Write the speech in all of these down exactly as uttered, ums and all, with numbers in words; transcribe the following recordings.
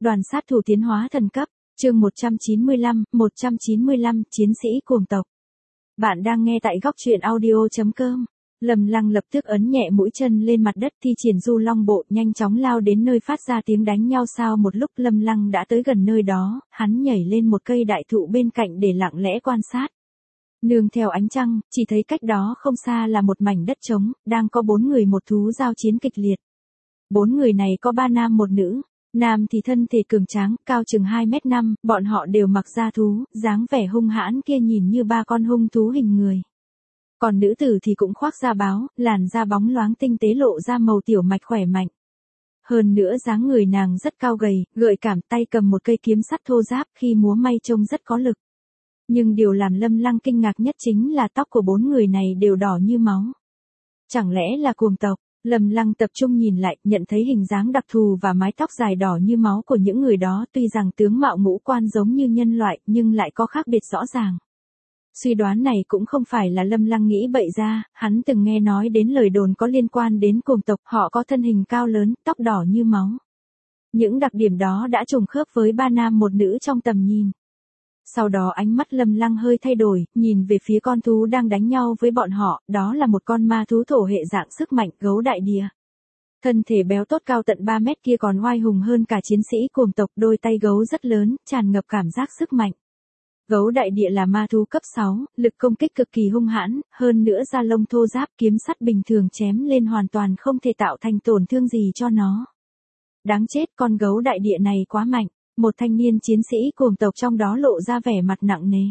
Đoàn sát thủ tiến hóa thần cấp, chương một trăm chín mươi lăm, một trăm chín mươi lăm, chiến sĩ cuồng tộc. Bạn đang nghe tại góc truyện audio chấm com. Lâm Lăng lập tức ấn nhẹ mũi chân lên mặt đất thi triển du long bộ, nhanh chóng lao đến nơi phát ra tiếng đánh nhau. Sau một lúc Lâm Lăng đã tới gần nơi đó, hắn nhảy lên một cây đại thụ bên cạnh để lặng lẽ quan sát. Nương theo ánh trăng, chỉ thấy cách đó không xa là một mảnh đất trống, đang có bốn người một thú giao chiến kịch liệt. Bốn người này có ba nam một nữ. Nam thì thân thể cường tráng, cao chừng hai mét năm, bọn họ đều mặc da thú, dáng vẻ hung hãn kia nhìn như ba con hung thú hình người. Còn nữ tử thì cũng khoác da báo, làn da bóng loáng tinh tế lộ ra màu tiểu mạch khỏe mạnh. Hơn nữa dáng người nàng rất cao gầy, gợi cảm, tay cầm một cây kiếm sắt thô ráp, khi múa may trông rất có lực. Nhưng điều làm Lâm Lăng kinh ngạc nhất chính là tóc của bốn người này đều đỏ như máu. Chẳng lẽ là cuồng tộc? Lâm Lăng tập trung nhìn lại, nhận thấy hình dáng đặc thù và mái tóc dài đỏ như máu của những người đó, tuy rằng tướng mạo ngũ quan giống như nhân loại, nhưng lại có khác biệt rõ ràng. Suy đoán này cũng không phải là Lâm Lăng nghĩ bậy ra, hắn từng nghe nói đến lời đồn có liên quan đến cuồng tộc, họ có thân hình cao lớn, tóc đỏ như máu. Những đặc điểm đó đã trùng khớp với ba nam một nữ trong tầm nhìn. Sau đó ánh mắt Lâm Lăng hơi thay đổi, nhìn về phía con thú đang đánh nhau với bọn họ, đó là một con ma thú thổ hệ dạng sức mạnh, gấu đại địa. Thân thể béo tốt cao tận ba mét kia còn oai hùng hơn cả chiến sĩ cuồng tộc, đôi tay gấu rất lớn, tràn ngập cảm giác sức mạnh. Gấu đại địa là ma thú cấp sáu, lực công kích cực kỳ hung hãn, hơn nữa da lông thô ráp, kiếm sắt bình thường chém lên hoàn toàn không thể tạo thành tổn thương gì cho nó. Đáng chết, con gấu đại địa này quá mạnh. Một thanh niên chiến sĩ cuồng tộc trong đó lộ ra vẻ mặt nặng nề.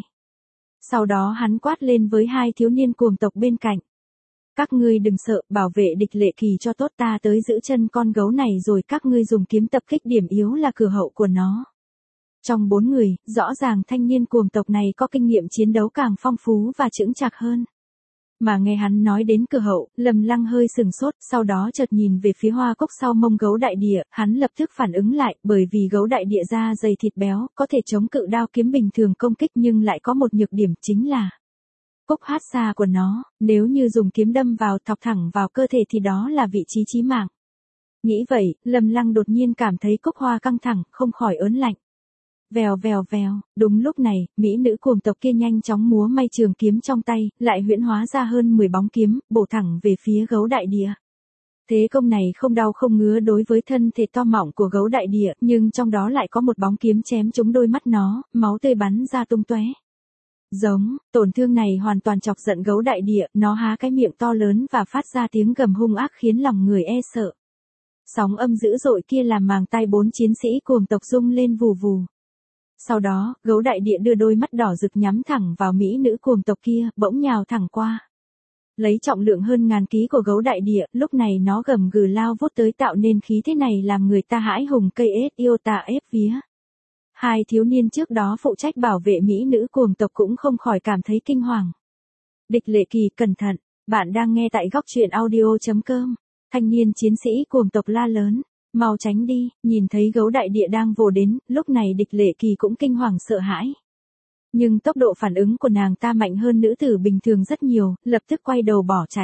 Sau đó hắn quát lên với hai thiếu niên cuồng tộc bên cạnh. Các ngươi đừng sợ, bảo vệ địch lệ kỳ cho tốt, ta tới giữ chân con gấu này rồi các ngươi dùng kiếm tập kích điểm yếu là cửa hậu của nó. Trong bốn người, rõ ràng thanh niên cuồng tộc này có kinh nghiệm chiến đấu càng phong phú và chững chạc hơn. Mà nghe hắn nói đến cửa hậu, Lâm Lăng hơi sừng sốt, sau đó chợt nhìn về phía hoa cốc sau mông gấu đại địa, hắn lập tức phản ứng lại, bởi vì gấu đại địa da dày thịt béo, có thể chống cự đao kiếm bình thường công kích, nhưng lại có một nhược điểm chính là cốc hát xa của nó, nếu như dùng kiếm đâm vào thọc thẳng vào cơ thể thì đó là vị trí chí mạng. Nghĩ vậy, Lâm Lăng đột nhiên cảm thấy cốc hoa căng thẳng, không khỏi ớn lạnh. Vèo vèo vèo, đúng lúc này, mỹ nữ cuồng tộc kia nhanh chóng múa may trường kiếm trong tay, lại huyễn hóa ra hơn mười bóng kiếm, bổ thẳng về phía gấu đại địa. Thế công này không đau không ngứa đối với thân thể to mọng của gấu đại địa, nhưng trong đó lại có một bóng kiếm chém trúng đôi mắt nó, máu tươi bắn ra tung tóe. Giống, tổn thương này hoàn toàn chọc giận gấu đại địa, nó há cái miệng to lớn và phát ra tiếng gầm hung ác khiến lòng người e sợ. Sóng âm dữ dội kia làm màng tai bốn chiến sĩ cuồng tộc rung lên vù vù. Sau đó, gấu đại địa đưa đôi mắt đỏ rực nhắm thẳng vào mỹ nữ cuồng tộc kia, bỗng nhào thẳng qua. Lấy trọng lượng hơn ngàn ký của gấu đại địa, lúc này nó gầm gừ lao vút tới tạo nên khí thế này làm người ta hãi hùng cây ết yêu tà ép vía. Hai thiếu niên trước đó phụ trách bảo vệ mỹ nữ cuồng tộc cũng không khỏi cảm thấy kinh hoàng. Địch lệ kỳ, cẩn thận, bạn đang nghe tại góc truyện audio chấm com. Thanh niên chiến sĩ cuồng tộc la lớn. Mau tránh đi, nhìn thấy gấu đại địa đang vồ đến, lúc này địch lệ kỳ cũng kinh hoàng sợ hãi. Nhưng tốc độ phản ứng của nàng ta mạnh hơn nữ tử bình thường rất nhiều, lập tức quay đầu bỏ chạy.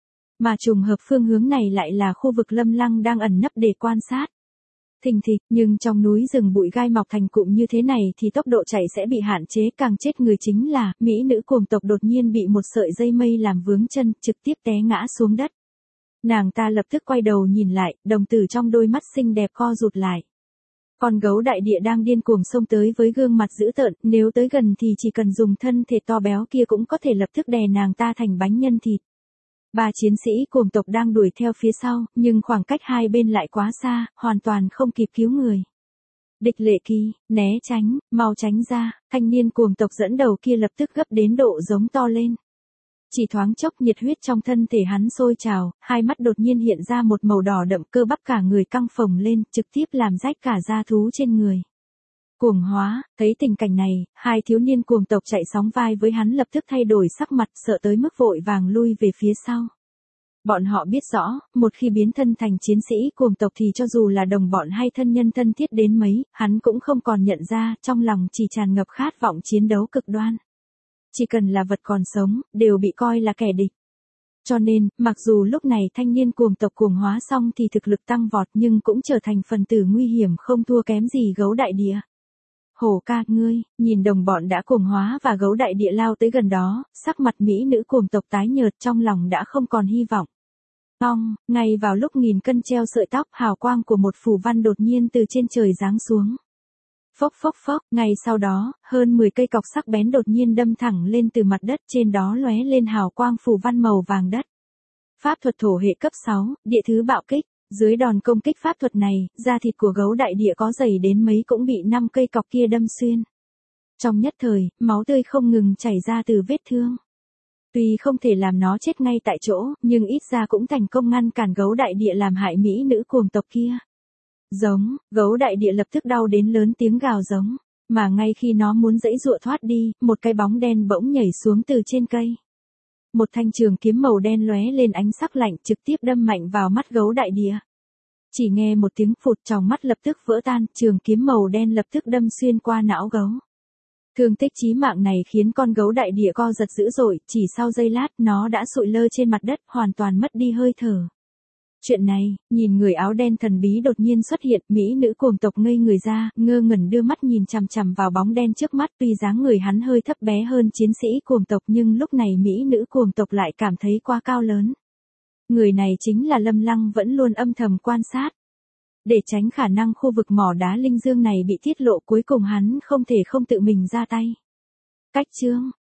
Mà trùng hợp phương hướng này lại là khu vực Lâm Lăng đang ẩn nấp để quan sát. Thình thịch, nhưng trong núi rừng bụi gai mọc thành cụm như thế này thì tốc độ chạy sẽ bị hạn chế, càng chết người chính là, mỹ nữ cuồng tộc đột nhiên bị một sợi dây mây làm vướng chân, trực tiếp té ngã xuống đất. Nàng ta lập tức quay đầu nhìn lại, đồng tử trong đôi mắt xinh đẹp co rụt lại. Con gấu đại địa đang điên cuồng xông tới với gương mặt dữ tợn, nếu tới gần thì chỉ cần dùng thân thể to béo kia cũng có thể lập tức đè nàng ta thành bánh nhân thịt. Ba chiến sĩ cuồng tộc đang đuổi theo phía sau, nhưng khoảng cách hai bên lại quá xa, hoàn toàn không kịp cứu người. Địch lệ kỳ, né tránh, mau tránh ra, thanh niên cuồng tộc dẫn đầu kia lập tức gấp đến độ giống to lên. Chỉ thoáng chốc nhiệt huyết trong thân thể hắn sôi trào, hai mắt đột nhiên hiện ra một màu đỏ đậm, cơ bắp cả người căng phồng lên, trực tiếp làm rách cả da thú trên người. Cuồng hóa, thấy tình cảnh này, hai thiếu niên cuồng tộc chạy sóng vai với hắn lập tức thay đổi sắc mặt, sợ tới mức vội vàng lui về phía sau. Bọn họ biết rõ, một khi biến thân thành chiến sĩ cuồng tộc thì cho dù là đồng bọn hay thân nhân thân thiết đến mấy, hắn cũng không còn nhận ra, trong lòng chỉ tràn ngập khát vọng chiến đấu cực đoan. Chỉ cần là vật còn sống, đều bị coi là kẻ địch. Cho nên, mặc dù lúc này thanh niên cuồng tộc cuồng hóa xong thì thực lực tăng vọt nhưng cũng trở thành phần tử nguy hiểm không thua kém gì gấu đại địa. Hổ ca, ngươi, nhìn đồng bọn đã cuồng hóa và gấu đại địa lao tới gần đó, sắc mặt mỹ nữ cuồng tộc tái nhợt trong lòng đã không còn hy vọng. Ong, ngay vào lúc nghìn cân treo sợi tóc, hào quang của một phù văn đột nhiên từ trên trời giáng xuống. Phốc phốc phốc, ngay sau đó, hơn mười cây cọc sắc bén đột nhiên đâm thẳng lên từ mặt đất, trên đó lóe lên hào quang phù văn màu vàng đất. Pháp thuật thổ hệ cấp sáu, địa thứ bạo kích. Dưới đòn công kích pháp thuật này, da thịt của gấu đại địa có dày đến mấy cũng bị năm cây cọc kia đâm xuyên. Trong nhất thời, máu tươi không ngừng chảy ra từ vết thương. Tuy không thể làm nó chết ngay tại chỗ, nhưng ít ra cũng thành công ngăn cản gấu đại địa làm hại mỹ nữ cuồng tộc kia. Giống, gấu đại địa lập tức đau đến lớn tiếng gào giống, mà ngay khi nó muốn giãy giụa thoát đi, một cái bóng đen bỗng nhảy xuống từ trên cây. Một thanh trường kiếm màu đen lóe lên ánh sắc lạnh trực tiếp đâm mạnh vào mắt gấu đại địa. Chỉ nghe một tiếng phụt, tròng mắt lập tức vỡ tan, trường kiếm màu đen lập tức đâm xuyên qua não gấu. Thương tích chí mạng này khiến con gấu đại địa co giật dữ dội, chỉ sau giây lát nó đã sụi lơ trên mặt đất, hoàn toàn mất đi hơi thở. Chuyện này, nhìn người áo đen thần bí đột nhiên xuất hiện, mỹ nữ cuồng tộc ngây người ra, ngơ ngẩn đưa mắt nhìn chằm chằm vào bóng đen trước mắt, tuy dáng người hắn hơi thấp bé hơn chiến sĩ cuồng tộc nhưng lúc này mỹ nữ cuồng tộc lại cảm thấy quá cao lớn. Người này chính là Lâm Lăng vẫn luôn âm thầm quan sát. Để tránh khả năng khu vực mỏ đá linh dương này bị tiết lộ, cuối cùng hắn không thể không tự mình ra tay. Cách chương,